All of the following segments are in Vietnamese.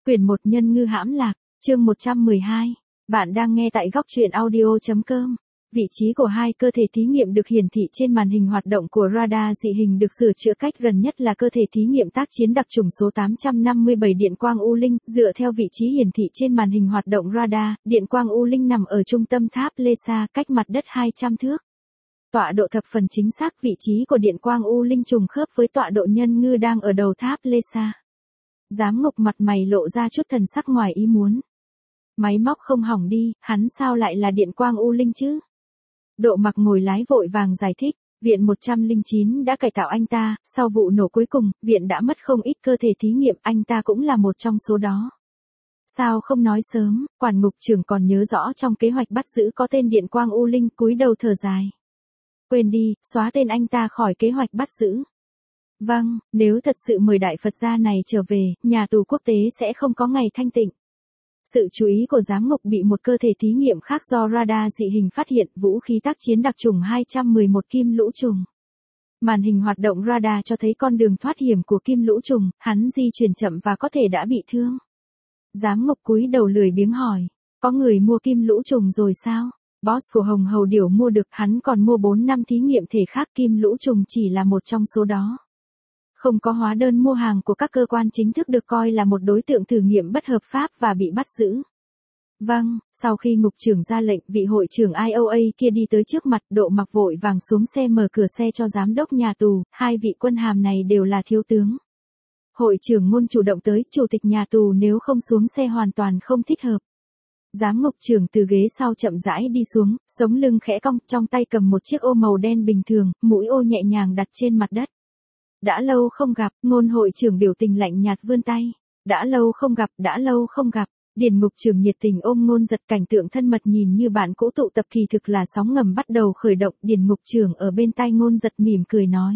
Quyển 1 Nhân ngư hãm lạc, chương 112. Bạn đang nghe tại góc truyện audio.com. Vị trí của hai cơ thể thí nghiệm được hiển thị trên màn hình hoạt động của radar dị hình được sửa chữa cách gần nhất là cơ thể thí nghiệm tác chiến đặc chủng số 857 điện quang U Linh. Dựa theo vị trí hiển thị trên màn hình hoạt động radar, điện quang U Linh nằm ở trung tâm tháp Lesa, cách mặt đất 200 thước. Tọa độ thập phần chính xác vị trí của điện quang U Linh trùng khớp với tọa độ nhân ngư đang ở đầu tháp Lesa. Giám ngục mặt mày lộ ra chút thần sắc ngoài ý muốn. Máy móc không hỏng đi, hắn sao lại là điện quang U Linh chứ? Độ Mặc ngồi lái vội vàng giải thích, Viện 109 đã cải tạo anh ta, sau vụ nổ cuối cùng, Viện đã mất không ít cơ thể thí nghiệm, anh ta cũng là một trong số đó. Sao không nói sớm, quản ngục trưởng còn nhớ rõ trong kế hoạch bắt giữ có tên điện quang U Linh, cúi đầu thở dài. Quên đi, xóa tên anh ta khỏi kế hoạch bắt giữ. Vâng, nếu thật sự mời đại Phật gia này trở về, nhà tù quốc tế sẽ không có ngày thanh tịnh. Sự chú ý của giám ngục bị một cơ thể thí nghiệm khác do radar dị hình phát hiện, vũ khí tác chiến đặc chủng 211 kim lũ trùng. Màn hình hoạt động radar cho thấy con đường thoát hiểm của kim lũ trùng, hắn di chuyển chậm và có thể đã bị thương. Giám ngục cúi đầu lười biếng hỏi, có người mua kim lũ trùng rồi sao? Boss của Hồng Hầu Điểu mua được, hắn còn mua 4 năm thí nghiệm thể khác, kim lũ trùng chỉ là một trong số đó. Không có hóa đơn mua hàng của các cơ quan chính thức được coi là một đối tượng thử nghiệm bất hợp pháp và bị bắt giữ. Vâng, sau khi ngục trưởng ra lệnh, vị hội trưởng IOA kia đi tới trước mặt, Độ Mặc vội vàng xuống xe mở cửa xe cho giám đốc nhà tù, hai vị quân hàm này đều là thiếu tướng. Hội trưởng Ngôn chủ động tới, chủ tịch nhà tù nếu không xuống xe hoàn toàn không thích hợp. Giám ngục trưởng từ ghế sau chậm rãi đi xuống, sống lưng khẽ cong, trong tay cầm một chiếc ô màu đen bình thường, mũi ô nhẹ nhàng đặt trên mặt đất. Đã lâu không gặp, Ngôn hội trưởng biểu tình lạnh nhạt vươn tay. Đã lâu không gặp, đã lâu không gặp. Điền ngục trưởng nhiệt tình ôm Ngôn giật, cảnh tượng thân mật nhìn như bạn cũ tụ tập kỳ thực là sóng ngầm bắt đầu khởi động. Điền ngục trưởng ở bên tai Ngôn giật mỉm cười nói.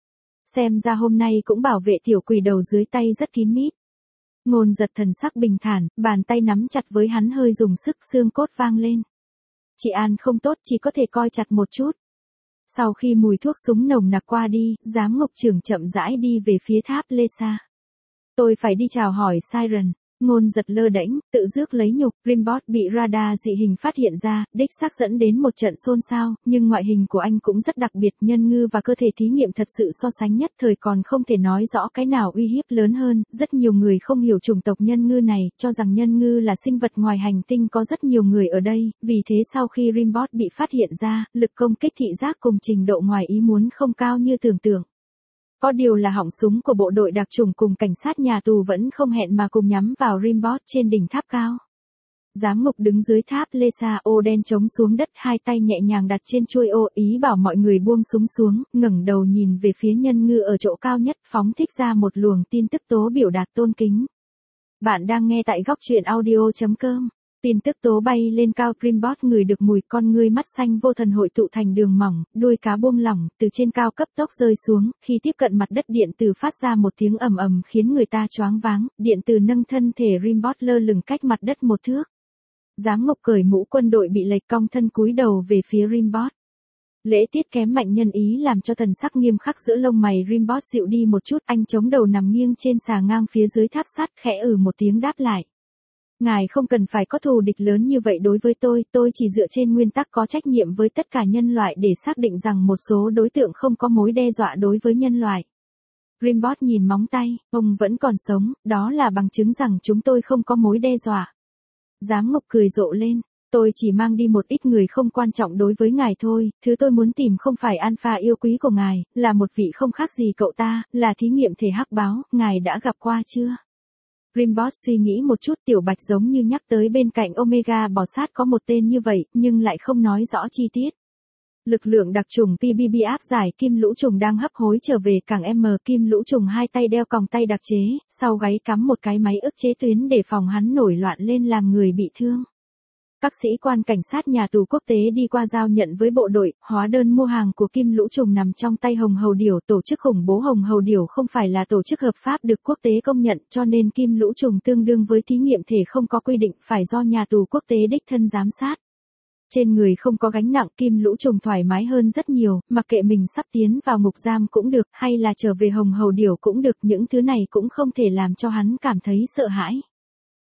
Xem ra hôm nay cũng bảo vệ tiểu quỷ đầu dưới tay rất kín mít. Ngôn giật thần sắc bình thản, bàn tay nắm chặt với hắn hơi dùng sức, xương cốt vang lên. Chị An không tốt, chỉ có thể coi chặt một chút. Sau khi mùi thuốc súng nồng nặc qua đi, giám ngục trưởng chậm rãi đi về phía tháp Lesa. Tôi phải đi chào hỏi Siren. Ngôn giật lơ đễnh, tự rước lấy nhục. Rimbot bị radar dị hình phát hiện ra, đích xác dẫn đến một trận xôn xao, nhưng ngoại hình của anh cũng rất đặc biệt. Nhân ngư và cơ thể thí nghiệm thật sự so sánh nhất thời, còn không thể nói rõ cái nào uy hiếp lớn hơn. Rất nhiều người không hiểu chủng tộc nhân ngư này, cho rằng nhân ngư là sinh vật ngoài hành tinh, có rất nhiều người ở đây. Vì thế sau khi Rimbot bị phát hiện ra, lực công kích thị giác cùng trình độ ngoài ý muốn không cao như tưởng tượng. Có điều là họng súng của bộ đội đặc chủng cùng cảnh sát nhà tù vẫn không hẹn mà cùng nhắm vào Rimbot trên đỉnh tháp cao. Giám ngục đứng dưới tháp Lesa, ô đen chống xuống đất, hai tay nhẹ nhàng đặt trên chuôi ô, ý bảo mọi người buông súng xuống, ngẩng đầu nhìn về phía nhân ngư ở chỗ cao nhất, phóng thích ra một luồng tin tức tố biểu đạt tôn kính. Bạn đang nghe tại góc truyện audio.com. Tin tức tố bay lên cao, Rimbot ngửi được mùi, con ngươi mắt xanh vô thần hội tụ thành đường mỏng, đuôi cá buông lỏng, từ trên cao cấp tốc rơi xuống, khi tiếp cận mặt đất điện từ phát ra một tiếng ầm ầm khiến người ta choáng váng, điện từ nâng thân thể Rimbot lơ lửng cách mặt đất một thước. Giám ngục cởi mũ quân đội bị lệch cong thân cúi đầu về phía Rimbot. Lễ tiết kém mạnh nhân ý làm cho thần sắc nghiêm khắc giữa lông mày Rimbot dịu đi một chút, anh chống đầu nằm nghiêng trên xà ngang phía dưới tháp sắt, khẽ một tiếng đáp lại. Ngài không cần phải có thù địch lớn như vậy đối với tôi chỉ dựa trên nguyên tắc có trách nhiệm với tất cả nhân loại để xác định rằng một số đối tượng không có mối đe dọa đối với nhân loại. Rimbot nhìn móng tay, ông vẫn còn sống, đó là bằng chứng rằng chúng tôi không có mối đe dọa. Giám ngục cười rộ lên, tôi chỉ mang đi một ít người không quan trọng đối với ngài thôi, thứ tôi muốn tìm không phải Alpha yêu quý của ngài, là một vị không khác gì cậu ta, là thí nghiệm thể hắc báo, ngài đã gặp qua chưa? Rimbot suy nghĩ một chút, Tiểu Bạch giống như nhắc tới bên cạnh Omega bò sát có một tên như vậy, nhưng lại không nói rõ chi tiết. Lực lượng đặc chủng PBB áp giải kim lũ trùng đang hấp hối trở về cảng M, kim lũ trùng hai tay đeo còng tay đặc chế, sau gáy cắm một cái máy ức chế tuyến để phòng hắn nổi loạn lên làm người bị thương. Các sĩ quan cảnh sát nhà tù quốc tế đi qua giao nhận với bộ đội, hóa đơn mua hàng của kim lũ trùng nằm trong tay Hồng Hầu Điểu. Tổ chức khủng bố Hồng Hầu Điểu không phải là tổ chức hợp pháp được quốc tế công nhận, cho nên kim lũ trùng tương đương với thí nghiệm thể không có quy định, phải do nhà tù quốc tế đích thân giám sát. Trên người không có gánh nặng, kim lũ trùng thoải mái hơn rất nhiều, mặc kệ mình sắp tiến vào ngục giam cũng được, hay là trở về Hồng Hầu Điểu cũng được, những thứ này cũng không thể làm cho hắn cảm thấy sợ hãi.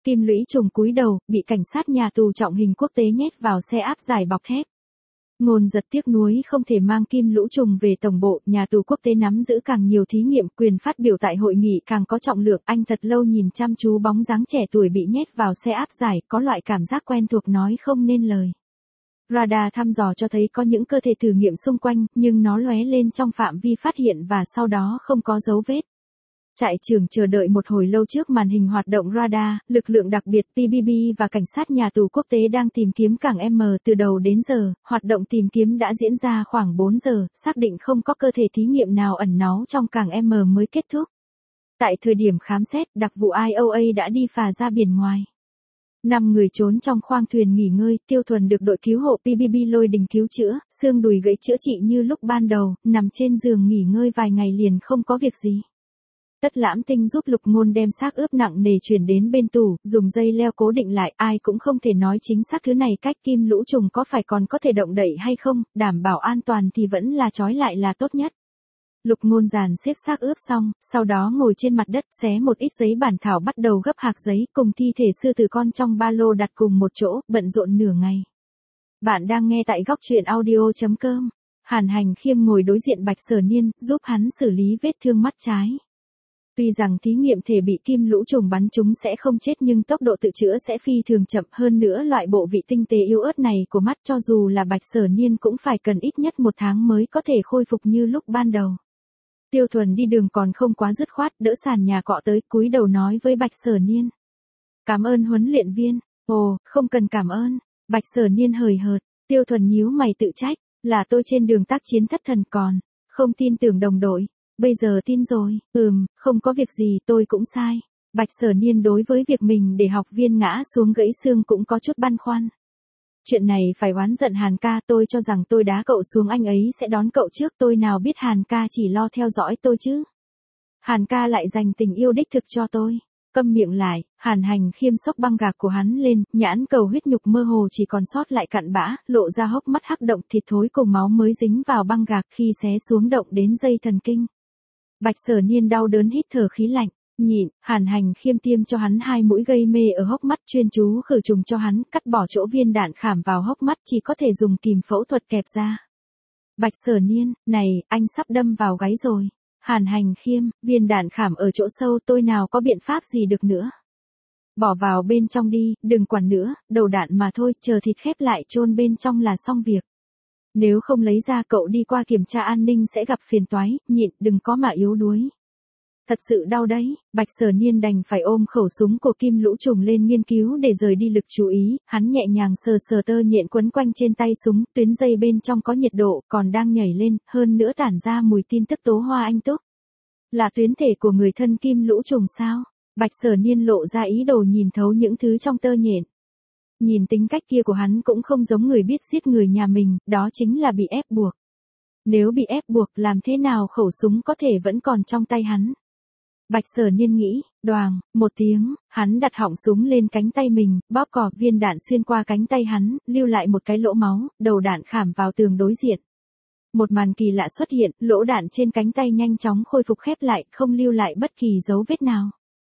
Kim Lũy Trùng cúi đầu, bị cảnh sát nhà tù trọng hình quốc tế nhét vào xe áp giải bọc thép. Ngôn Giật tiếc nuối không thể mang Kim Lũ Trùng về tổng bộ, nhà tù quốc tế nắm giữ càng nhiều thí nghiệm, quyền phát biểu tại hội nghị càng có trọng lượng. Anh thật lâu nhìn chăm chú bóng dáng trẻ tuổi bị nhét vào xe áp giải, có loại cảm giác quen thuộc nói không nên lời. Radar thăm dò cho thấy có những cơ thể thử nghiệm xung quanh, nhưng nó lóe lên trong phạm vi phát hiện và sau đó không có dấu vết. Trại trưởng chờ đợi một hồi lâu trước màn hình hoạt động radar, lực lượng đặc biệt PBB và cảnh sát nhà tù quốc tế đang tìm kiếm cảng M từ đầu đến giờ. Hoạt động tìm kiếm đã diễn ra khoảng 4 giờ, xác định không có cơ thể thí nghiệm nào ẩn náu trong cảng M mới kết thúc. Tại thời điểm khám xét, đặc vụ IOA đã đi phà ra biển ngoài. 5 người trốn trong khoang thuyền nghỉ ngơi, Tiêu Thuần được đội cứu hộ PBB lôi đình cứu chữa, xương đùi gãy chữa trị như lúc ban đầu, nằm trên giường nghỉ ngơi vài ngày liền không có việc gì. Tất Lãm Tinh giúp Lục Ngôn đem xác ướp nặng nề chuyển đến bên tủ, dùng dây leo cố định lại, ai cũng không thể nói chính xác thứ này cách Kim Lũ Trùng có phải còn có thể động đậy hay không, đảm bảo an toàn thì vẫn là trói lại là tốt nhất. Lục Ngôn dàn xếp xác ướp xong, sau đó ngồi trên mặt đất xé một ít giấy bản thảo bắt đầu gấp hạc giấy cùng thi thể sư tử con trong ba lô đặt cùng một chỗ, bận rộn nửa ngày. Bạn đang nghe tại góc truyện audio.com. Hàn Hành Khiêm ngồi đối diện Bạch Sở Niên, giúp hắn xử lý vết thương mắt trái. Tuy rằng thí nghiệm thể bị Kim Lũ Trùng bắn trúng sẽ không chết nhưng tốc độ tự chữa sẽ phi thường chậm, hơn nữa loại bộ vị tinh tế yếu ớt này của mắt cho dù là Bạch Sở Niên cũng phải cần ít nhất 1 tháng mới có thể khôi phục như lúc ban đầu. Tiêu Thuần đi đường còn không quá dứt khoát, đỡ sàn nhà cọ tới, cúi đầu nói với Bạch Sở Niên. Cảm ơn huấn luyện viên. Ồ, không cần cảm ơn. Bạch Sở Niên hời hợt. Tiêu Thuần nhíu mày tự trách, là tôi trên đường tác chiến thất thần còn, không tin tưởng đồng đội. Bây giờ tin rồi, không có việc gì, tôi cũng sai. Bạch Sở Niên đối với việc mình để học viên ngã xuống gãy xương cũng có chút băn khoăn. Chuyện này phải oán giận Hàn ca, tôi cho rằng tôi đá cậu xuống anh ấy sẽ đón cậu trước, tôi nào biết Hàn ca chỉ lo theo dõi tôi chứ. Hàn ca lại dành tình yêu đích thực cho tôi. Câm miệng lại, Hàn Hành Khiêm xốc băng gạc của hắn lên, nhãn cầu huyết nhục mơ hồ chỉ còn sót lại cặn bã, lộ ra hốc mắt hắc động thịt thối cùng máu mới dính vào băng gạc khi xé xuống động đến dây thần kinh. Bạch Sở Niên đau đớn hít thở khí lạnh, nhịn, Hàn Hành Khiêm tiêm cho hắn 2 mũi gây mê ở hốc mắt, chuyên chú khử trùng cho hắn, cắt bỏ chỗ viên đạn khảm vào hốc mắt chỉ có thể dùng kìm phẫu thuật kẹp ra. Bạch Sở Niên, này, anh sắp đâm vào gáy rồi. Hàn Hành Khiêm, viên đạn khảm ở chỗ sâu, tôi nào có biện pháp gì được nữa. Bỏ vào bên trong đi, đừng quản nữa, đầu đạn mà thôi, chờ thịt khép lại chôn bên trong là xong việc. Nếu không lấy ra cậu đi qua kiểm tra an ninh sẽ gặp phiền toái, nhịn, đừng có mà yếu đuối. Thật sự đau đấy, Bạch Sở Niên đành phải ôm khẩu súng của Kim Lũ Trùng lên nghiên cứu để rời đi lực chú ý, hắn nhẹ nhàng sờ sờ tơ nhện quấn quanh trên tay súng, tuyến dây bên trong có nhiệt độ, còn đang nhảy lên, hơn nữa tản ra mùi tin tức tố hoa anh túc. Là tuyến thể của người thân Kim Lũ Trùng sao? Bạch Sở Niên lộ ra ý đồ nhìn thấu những thứ trong tơ nhện. Nhìn tính cách kia của hắn cũng không giống người biết giết người nhà mình, đó chính là bị ép buộc. Nếu bị ép buộc làm thế nào khẩu súng có thể vẫn còn trong tay hắn? Bạch Sở Niên nghĩ, đoàng, một tiếng, hắn đặt họng súng lên cánh tay mình, bóp cò, viên đạn xuyên qua cánh tay hắn, lưu lại một cái lỗ máu, đầu đạn khảm vào tường đối diện. Một màn kỳ lạ xuất hiện, lỗ đạn trên cánh tay nhanh chóng khôi phục khép lại, không lưu lại bất kỳ dấu vết nào.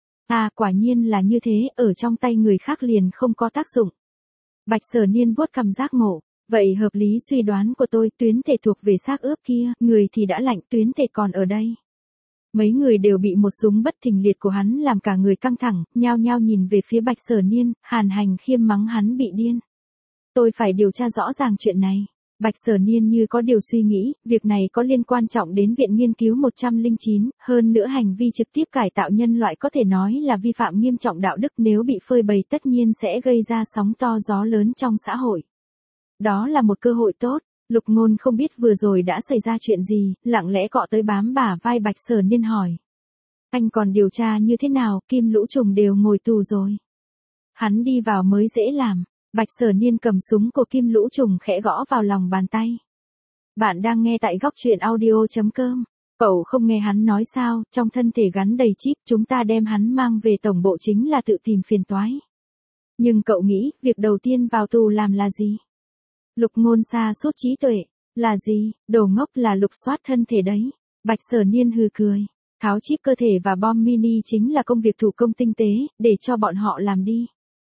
À, quả nhiên là như thế, ở trong tay người khác liền không có tác dụng. Bạch Sở Niên vuốt cằm giác ngộ. Vậy hợp lý suy đoán của tôi, tuyến thể thuộc về xác ướp kia, người thì đã lạnh, tuyến thể còn ở đây. Mấy người đều bị một súng bất thình liệt của hắn làm cả người căng thẳng, nhao nhao nhìn về phía Bạch Sở Niên, Hàn Hành Khiêm mắng hắn bị điên. Tôi phải điều tra rõ ràng chuyện này. Bạch Sở Niên như có điều suy nghĩ, việc này có liên quan trọng đến Viện Nghiên cứu 109, hơn nữa hành vi trực tiếp cải tạo nhân loại có thể nói là vi phạm nghiêm trọng đạo đức, nếu bị phơi bày tất nhiên sẽ gây ra sóng to gió lớn trong xã hội. Đó là một cơ hội tốt. Lục Ngôn không biết vừa rồi đã xảy ra chuyện gì, lặng lẽ cọ tới bám bả vai Bạch Sở Niên hỏi. Anh còn điều tra như thế nào, Kim Lũ Trùng đều ngồi tù rồi. Hắn đi vào mới dễ làm. Bạch Sở Niên cầm súng của Kim Lũ Trùng khẽ gõ vào lòng bàn tay. Bạn đang nghe tại góc truyện audio.com. Cậu không nghe hắn nói sao, trong thân thể gắn đầy chip, chúng ta đem hắn mang về tổng bộ chính là tự tìm phiền toái. Nhưng cậu nghĩ, việc đầu tiên vào tù làm là gì? Lục Ngôn sa sút trí tuệ. Là gì, đồ ngốc, là lục soát thân thể đấy. Bạch Sở Niên hừ cười. Tháo chip cơ thể và bom mini chính là công việc thủ công tinh tế, để cho bọn họ làm đi.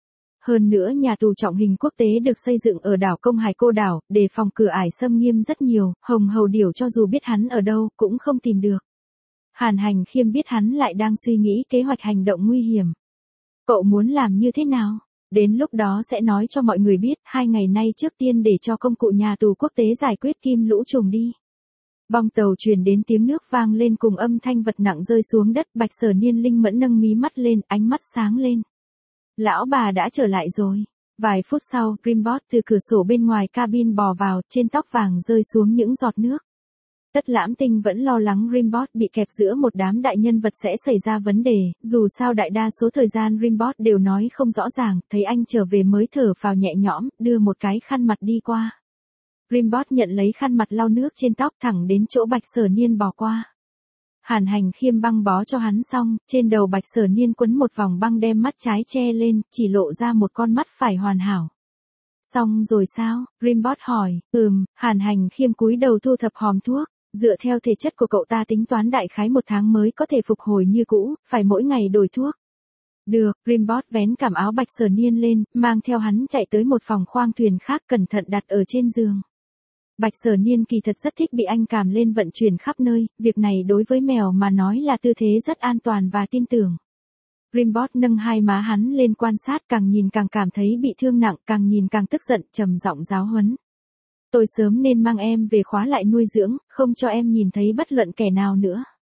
Hơn nữa nhà tù trọng hình quốc tế được xây dựng ở đảo Công Hải Cô đảo, đề phòng cửa ải xâm nghiêm rất nhiều, Hồng Hầu Điểu cho dù biết hắn ở đâu, cũng không tìm được. Hàn Hành Khiêm biết hắn lại đang suy nghĩ kế hoạch hành động nguy hiểm. Cậu muốn làm như thế nào? Đến lúc đó sẽ nói cho mọi người biết, 2 ngày nay trước tiên để cho công cụ nhà tù quốc tế giải quyết kim lũ trùng đi. Bong tàu truyền đến tiếng nước vang lên cùng âm thanh vật nặng rơi xuống đất, Bạch Sở Niên linh mẫn nâng mí mắt lên, ánh mắt sáng lên. Lão bà đã trở lại rồi. Vài phút sau, Grimbot từ cửa sổ bên ngoài cabin bò vào, trên tóc vàng rơi xuống những giọt nước. Tất Lãm Tinh vẫn lo lắng Grimbot bị kẹp giữa một đám đại nhân vật sẽ xảy ra vấn đề, dù sao đại đa số thời gian Grimbot đều nói không rõ ràng, thấy anh trở về mới thở phào nhẹ nhõm, đưa một cái khăn mặt đi qua. Grimbot nhận lấy khăn mặt lau nước trên tóc thẳng đến chỗ Bạch Sở Niên bò qua. Hàn Hành Khiêm băng bó cho hắn xong, trên đầu Bạch Sở Niên quấn một vòng băng đem mắt trái che lên, chỉ lộ ra một con mắt phải hoàn hảo. Xong rồi sao? Grimbot hỏi. Hàn Hành Khiêm cúi đầu thu thập hòm thuốc. Dựa theo thể chất của cậu ta tính toán đại khái 1 tháng mới có thể phục hồi như cũ, phải mỗi ngày đổi thuốc. Được, Grimbot vén cằm áo Bạch Sở Niên lên, mang theo hắn chạy tới một phòng khoang thuyền khác cẩn thận đặt ở trên giường. Bạch Sở Niên kỳ thật rất thích bị anh càm lên vận chuyển khắp nơi, việc này đối với mèo mà nói là tư thế rất an toàn và tin tưởng. Grimbot nâng hai má hắn lên quan sát, càng nhìn càng cảm thấy bị thương nặng, càng nhìn càng tức giận, trầm giọng giáo huấn. Tôi sớm nên mang em về khóa lại nuôi dưỡng, không cho em nhìn thấy bất luận kẻ nào nữa.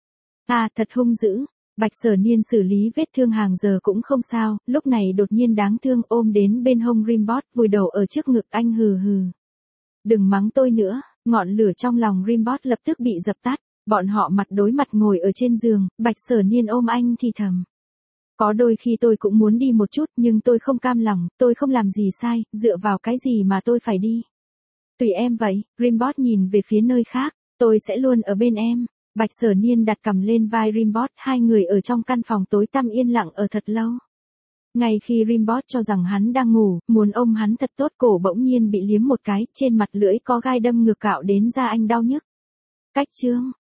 Thật hung dữ. Bạch Sở Niên xử lý vết thương hàng giờ cũng không sao, lúc này đột nhiên đáng thương ôm đến bên hông Grimbot, vùi đầu ở trước ngực anh hừ hừ. Đừng mắng tôi nữa, ngọn lửa trong lòng Grimbot lập tức bị dập tắt, bọn họ mặt đối mặt ngồi ở trên giường, Bạch Sở Niên ôm anh thì thầm. Có đôi khi tôi cũng muốn đi một chút nhưng tôi không cam lòng, tôi không làm gì sai, dựa vào cái gì mà tôi phải đi. Tùy em vậy, Grimbot nhìn về phía nơi khác, tôi sẽ luôn ở bên em. Bạch Sở Niên đặt cằm lên vai Grimbot, hai người ở trong căn phòng tối tăm yên lặng ở thật lâu. Ngay khi Grimbot cho rằng hắn đang ngủ, muốn ôm hắn thật tốt, cổ bỗng nhiên bị liếm một cái, trên mặt lưỡi có gai đâm ngược cạo đến da anh đau nhức. Cách chương